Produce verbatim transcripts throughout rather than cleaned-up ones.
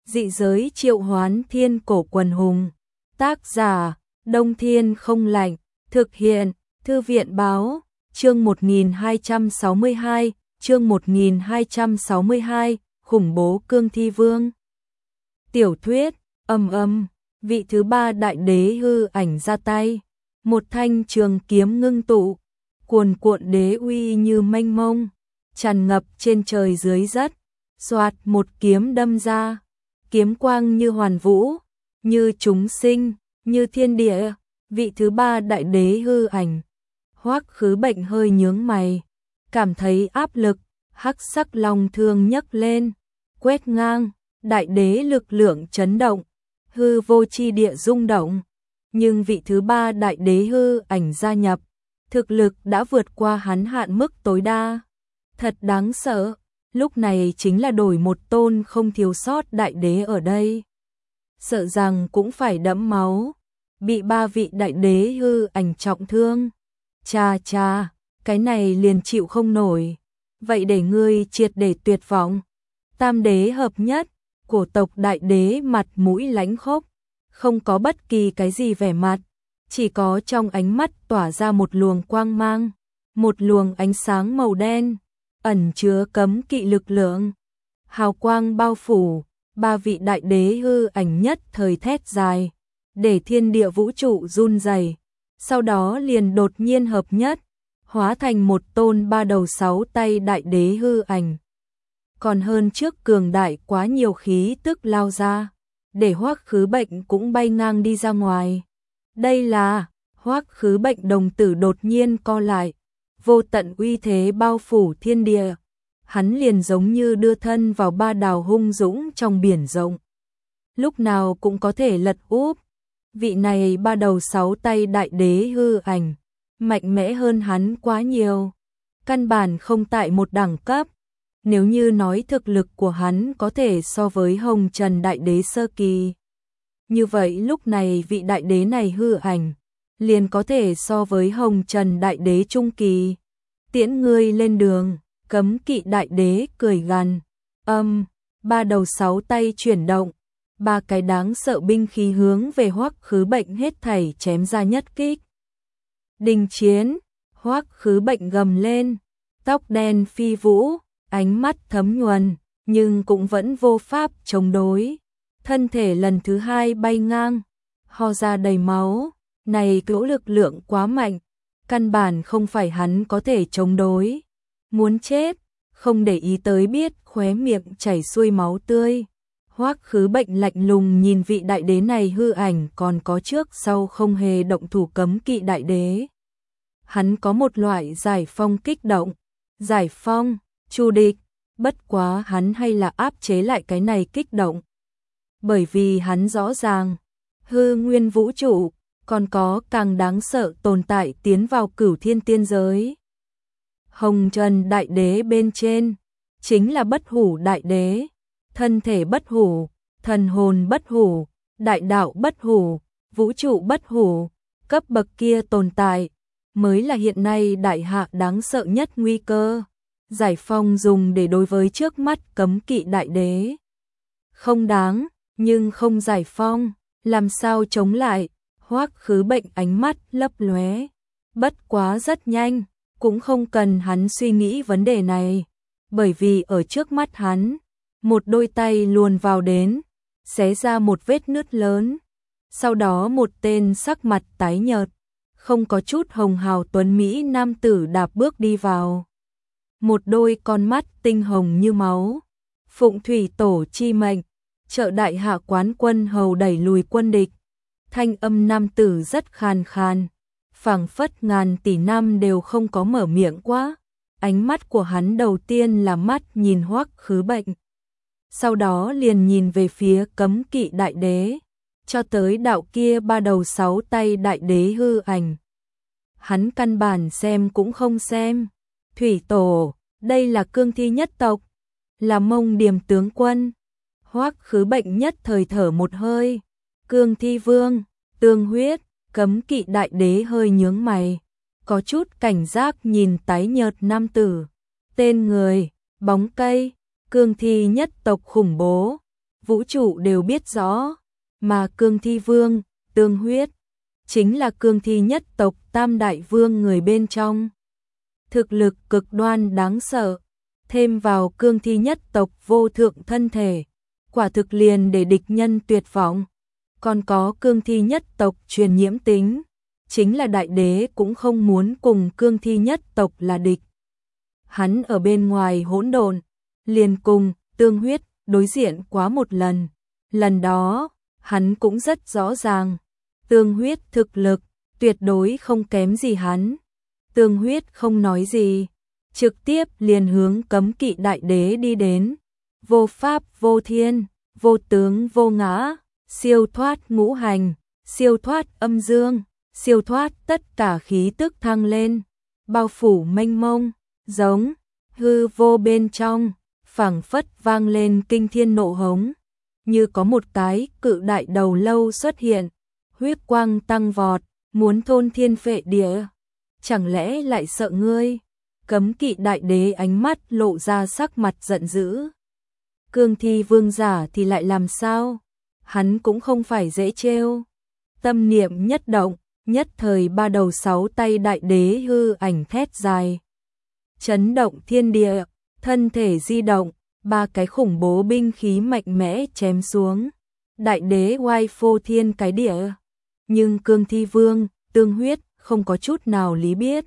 Dị giới triệu hoán thiên cổ quần hùng. Tác giả, Đông Thiên không lạnh. Thực hiện, Thư viện báo, chương một nghìn hai trăm sáu mươi hai, chương một nghìn hai trăm sáu mươi hai, khủng bố cương thi vương. Tiểu thuyết, ầm ầm, vị thứ ba đại đế hư ảnh ra tay. Một thanh trường kiếm ngưng tụ, cuồn cuộn đế uy như mênh mông, tràn ngập trên trời dưới đất. Xoạt một kiếm đâm ra, kiếm quang như hoàn vũ, như chúng sinh, như thiên địa. Vị thứ ba đại đế hư ảnh. Hoắc Khứ Bệnh hơi nhướng mày, cảm thấy áp lực, hắc sắc long thương nhấc lên, quét ngang, đại đế lực lượng chấn động, hư vô chi địa rung động. Nhưng vị thứ ba đại đế hư ảnh gia nhập, thực lực đã vượt qua hắn hạn mức tối đa. Thật đáng sợ, lúc này chính là đổi một tôn không thiếu sót đại đế ở đây. Sợ rằng cũng phải đẫm máu, bị ba vị đại đế hư ảnh trọng thương. Cha cha, cái này liền chịu không nổi. Vậy để ngươi triệt để tuyệt vọng. Tam đế hợp nhất, cổ tộc đại đế mặt mũi lãnh khốc, không có bất kỳ cái gì vẻ mặt, chỉ có trong ánh mắt tỏa ra một luồng quang mang, một luồng ánh sáng màu đen, ẩn chứa cấm kỵ lực lượng. Hào quang bao phủ, ba vị đại đế hư ảnh nhất thời thét dài, để thiên địa vũ trụ run rẩy, sau đó liền đột nhiên hợp nhất, hóa thành một tôn ba đầu sáu tay đại đế hư ảnh. Còn hơn trước cường đại quá nhiều khí tức lao ra, để Hoắc Khứ Bệnh cũng bay ngang đi ra ngoài. Đây là, Hoắc Khứ Bệnh đồng tử đột nhiên co lại, vô tận uy thế bao phủ thiên địa. Hắn liền giống như đưa thân vào ba đào hung dũng trong biển rộng, lúc nào cũng có thể lật úp. Vị này ba đầu sáu tay đại đế hư ảnh, mạnh mẽ hơn hắn quá nhiều, căn bản không tại một đẳng cấp. Nếu như nói thực lực của hắn có thể so với Hồng Trần đại đế sơ kỳ, như vậy lúc này vị đại đế này hư ảnh, liền có thể so với Hồng Trần đại đế trung kỳ. Tiễn ngươi lên đường, cấm kỵ đại đế cười gằn. Âm, ba đầu sáu tay chuyển động, ba cái đáng sợ binh khí hướng về Hoắc Khứ Bệnh hết thảy chém ra nhất kích. Đình chiến, Hoắc Khứ Bệnh gầm lên, tóc đen phi vũ, ánh mắt thấm nhuần, nhưng cũng vẫn vô pháp chống đối. Thân thể lần thứ hai bay ngang, ho ra đầy máu, này cỗ lực lượng quá mạnh, căn bản không phải hắn có thể chống đối. Muốn chết, không để ý tới biết khóe miệng chảy xuôi máu tươi. Hoắc Khứ Bệnh lạnh lùng nhìn vị đại đế này hư ảnh còn có trước sau không hề động thủ cấm kỵ đại đế. Hắn có một loại giải phong kích động, giải phong, chu địch, bất quá hắn hay là áp chế lại cái này kích động. Bởi vì hắn rõ ràng, hư nguyên vũ trụ, còn có càng đáng sợ tồn tại tiến vào cửu thiên tiên giới. Hồng Trần đại đế bên trên, chính là bất hủ đại đế. Thân thể bất hủ, thần hồn bất hủ, đại đạo bất hủ, vũ trụ bất hủ, cấp bậc kia tồn tại, mới là hiện nay đại hạ đáng sợ nhất nguy cơ. Giải phong dùng để đối với trước mắt cấm kỵ đại đế. Không đáng, nhưng không giải phong, làm sao chống lại? Hoắc Khứ Bệnh ánh mắt lấp lóe. Bất quá rất nhanh, cũng không cần hắn suy nghĩ vấn đề này, bởi vì ở trước mắt hắn, một đôi tay luồn vào đến, xé ra một vết nứt lớn. Sau đó một tên sắc mặt tái nhợt, không có chút hồng hào tuấn mỹ nam tử đạp bước đi vào. Một đôi con mắt tinh hồng như máu. Phụng thủy tổ chi mệnh, trợ đại hạ quán quân hầu đẩy lùi quân địch. Thanh âm nam tử rất khàn khàn, phảng phất ngàn tỷ năm đều không có mở miệng quá. Ánh mắt của hắn đầu tiên là mắt nhìn Hoắc Khứ Bệnh, sau đó liền nhìn về phía cấm kỵ đại đế, cho tới đạo kia ba đầu sáu tay đại đế hư ảnh. Hắn căn bản xem cũng không xem. Thủy tổ, đây là cương thi nhất tộc, là Mông Điềm tướng quân. Hoắc Khứ Bệnh nhất thời thở một hơi. Cương thi vương, tương huyết, cấm kỵ đại đế hơi nhướng mày, có chút cảnh giác nhìn tái nhợt nam tử. Tên người, bóng cây, cương thi nhất tộc khủng bố, vũ trụ đều biết rõ, mà Cương Thi Vương, Tương Huyết, chính là Cương Thi nhất tộc tam đại vương người bên trong. Thực lực cực đoan đáng sợ, thêm vào Cương Thi nhất tộc vô thượng thân thể, quả thực liền để địch nhân tuyệt vọng. Còn có Cương Thi nhất tộc truyền nhiễm tính, chính là đại đế cũng không muốn cùng Cương Thi nhất tộc là địch. Hắn ở bên ngoài hỗn độn, liền cùng Tương Huyết đối diện quá một lần. Lần đó, hắn cũng rất rõ ràng, Tương Huyết thực lực tuyệt đối không kém gì hắn. Tương Huyết không nói gì, trực tiếp liền hướng cấm kỵ đại đế đi đến. Vô pháp vô thiên, vô tướng vô ngã, siêu thoát ngũ hành, siêu thoát âm dương, siêu thoát tất cả khí tức thăng lên, bao phủ mênh mông, giống hư vô bên trong, phảng phất vang lên kinh thiên nộ hống, như có một cái cự đại đầu lâu xuất hiện, huyết quang tăng vọt, muốn thôn thiên phệ địa. Chẳng lẽ lại sợ ngươi? Cấm kỵ đại đế ánh mắt lộ ra sắc mặt giận dữ. Cương Thi vương giả thì lại làm sao? Hắn cũng không phải dễ trêu. Tâm niệm nhất động, nhất thời ba đầu sáu tay đại đế hư ảnh thét dài. Chấn động thiên địa, thân thể di động, ba cái khủng bố binh khí mạnh mẽ chém xuống. Đại đế oai phô thiên cái địa. Nhưng Cương Thi vương, Tương Huyết không có chút nào lý biết.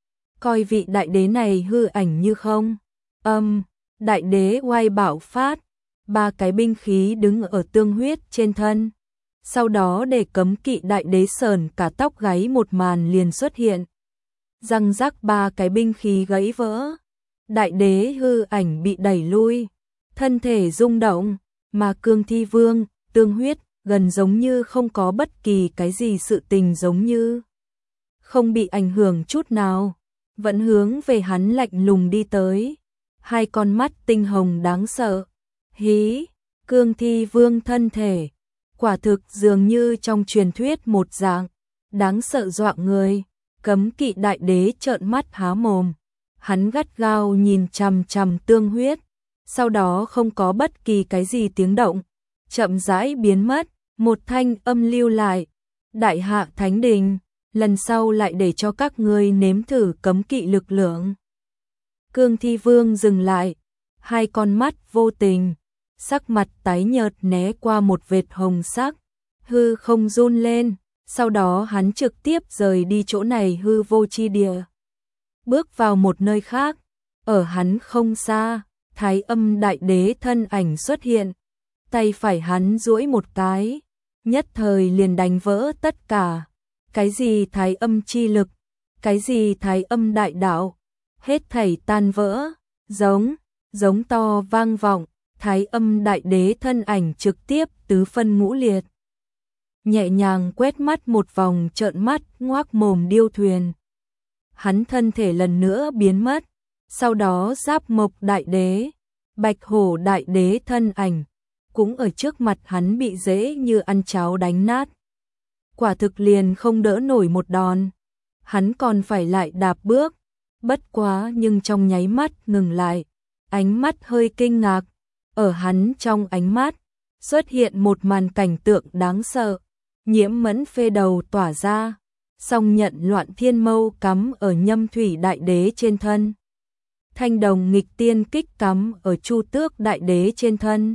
Coi vị đại đế này hư ảnh như không. Âm, đại đế oai bạo phát, ba cái binh khí đứng ở Tương Huyết trên thân. Sau đó để cấm kỵ đại đế sờn cả tóc gáy một màn liền xuất hiện. Răng rắc ba cái binh khí gãy vỡ. Đại đế hư ảnh bị đẩy lui, thân thể rung động, mà Cương Thi vương, Tương Huyết gần giống như không có bất kỳ cái gì sự tình, giống như không bị ảnh hưởng chút nào, vẫn hướng về hắn lạnh lùng đi tới. Hai con mắt tinh hồng đáng sợ. Hí, Cương Thi vương thân thể, quả thực dường như trong truyền thuyết một dạng, đáng sợ dọa người. Cấm kỵ đại đế trợn mắt há mồm, hắn gắt gao nhìn chằm chằm Tương Huyết, sau đó không có bất kỳ cái gì tiếng động, chậm rãi biến mất. Một thanh âm lưu lại, đại hạ thánh đình, lần sau lại để cho các ngươi nếm thử cấm kỵ lực lượng. Cương Thi vương dừng lại, hai con mắt vô tình, sắc mặt tái nhợt né qua một vệt hồng sắc, hư không run lên, sau đó hắn trực tiếp rời đi chỗ này hư vô chi địa, bước vào một nơi khác. Ở hắn không xa, Thái Âm đại đế thân ảnh xuất hiện, tay phải hắn duỗi một cái, nhất thời liền đánh vỡ tất cả. Cái gì Thái Âm chi lực, cái gì Thái Âm đại đạo, hết thảy tan vỡ, giống, giống to vang vọng. Thái Âm đại đế thân ảnh trực tiếp tứ phân ngũ liệt. Nhẹ nhàng quét mắt một vòng, trợn mắt ngoác mồm điêu thuyền. Hắn thân thể lần nữa biến mất, sau đó Giáp Mộc đại đế, Bạch Hổ đại đế thân ảnh cũng ở trước mặt hắn bị dễ như ăn cháo đánh nát. Quả thực liền không đỡ nổi một đòn. Hắn còn phải lại đạp bước, bất quá nhưng trong nháy mắt ngừng lại, ánh mắt hơi kinh ngạc. Ở hắn trong ánh mắt xuất hiện một màn cảnh tượng đáng sợ. Nhiễm Mẫn phê đầu tỏa ra, song nhận loạn thiên mâu cắm ở Nhâm Thủy đại đế trên thân. Thanh đồng nghịch tiên kích cắm ở Chu Tước đại đế trên thân.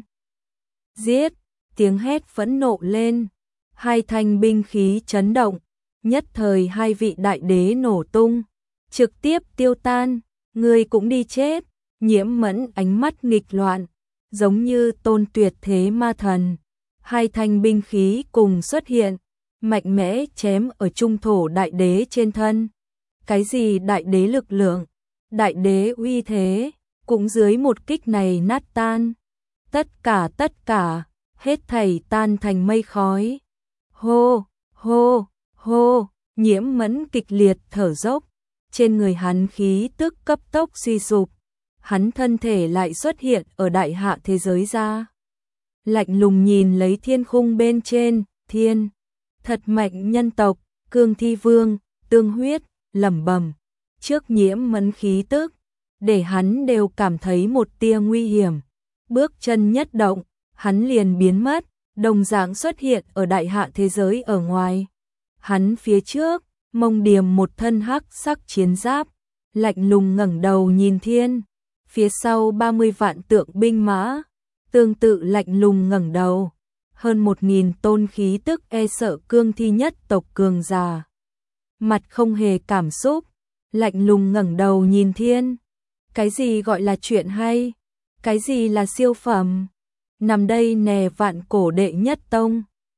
Giết, tiếng hét phẫn nộ lên, hai thanh binh khí chấn động, nhất thời hai vị đại đế nổ tung, trực tiếp tiêu tan. Ngươi cũng đi chết. Nhiễm Mẫn ánh mắt nghịch loạn, giống như tôn tuyệt thế ma thần. Hai thanh binh khí cùng xuất hiện, mạnh mẽ chém ở Trung Thổ đại đế trên thân. Cái gì đại đế lực lượng, đại đế uy thế, cũng dưới một kích này nát tan. Tất cả tất cả, hết thảy tan thành mây khói. Hô, hô, hô, Nhiễm Mẫn kịch liệt thở dốc, trên người hắn khí tức cấp tốc suy sụp. Hắn thân thể lại xuất hiện ở đại hạ thế giới ra. Lạnh lùng nhìn lấy thiên khung bên trên, thiên, thật mạnh nhân tộc, Cương Thi vương, Tương Huyết, lẩm bẩm. Trước Nhiễm Mẫn khí tức, để hắn đều cảm thấy một tia nguy hiểm. Bước chân nhất động, hắn liền biến mất, đồng dạng xuất hiện ở đại hạ thế giới ở ngoài. Hắn phía trước, Mông Điềm một thân hắc sắc chiến giáp, lạnh lùng ngẩng đầu nhìn thiên, phía sau ba mươi vạn tượng binh mã, tương tự lạnh lùng ngẩng đầu, hơn một nghìn tôn khí tức e sợ cương thi nhất tộc cường giả. Mặt không hề cảm xúc, lạnh lùng ngẩng đầu nhìn thiên. Cái gì gọi là chuyện hay? Cái gì là siêu phẩm? Nằm đây nè vạn cổ đệ nhất tông.